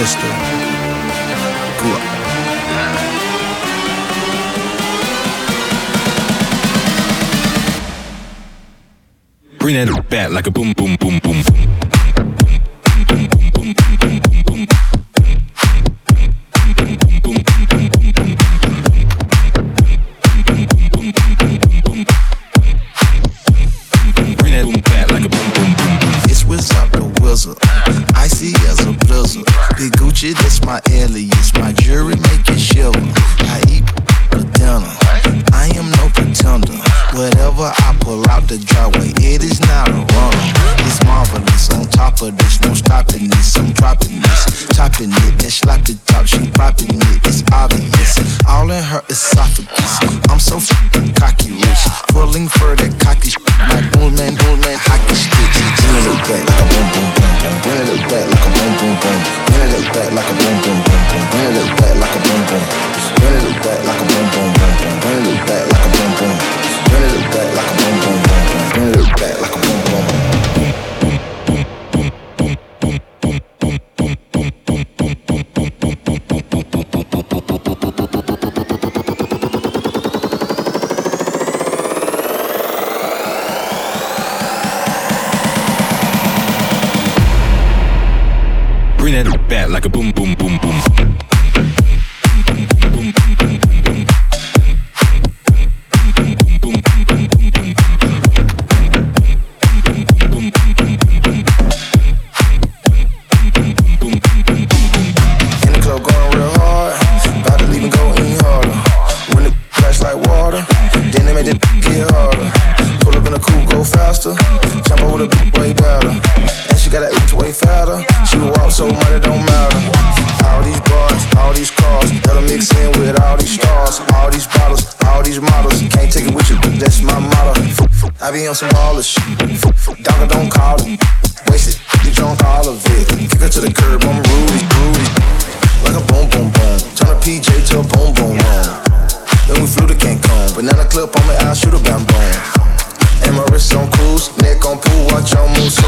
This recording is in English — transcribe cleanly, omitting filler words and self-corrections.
Mr. Good. Bring that back like a boom, boom, boom, boom. Icy as a blizzard. Big Gucci, that's my alias. My jewelry make it shiver. I eat for dinner. I am no pretender. Whatever I pull out the driveway, it is not a runner. It's marvelous. On top of this, no stopping this. I'm dropping this, topping it. That slap the top, she popping it. It's obvious. All in her esophagus. I'm so fucking cocky rich. Pulling for that cocky shit. Like boomman, hockey stick. Bring it back like a boom, boom, boom, boom. Bring it back like a boom, boom, boom. Bring it back like a boom, boom, boom, boom. Bring it back like a boom, boom. Bring it back like a boom, boom, boom, boom. Bring it back like a boom, boom. Bring it back like a boom, boom, boom, boom. Bring it back like a boom, boom. Bring that back like a boom, boom, boom, boom. I be on some baller shit. Dogger don't call it. Wasted, you drunk all of it. Kick her to the curb, I'm Rudy. Like a boom, boom, boom. Turn a PJ to a boom, boom, boom. Then we flew to Cancun. Banana clip on me, I'll shoot a bam, boom. And my wrist on cruise, neck on pool, watch on moose.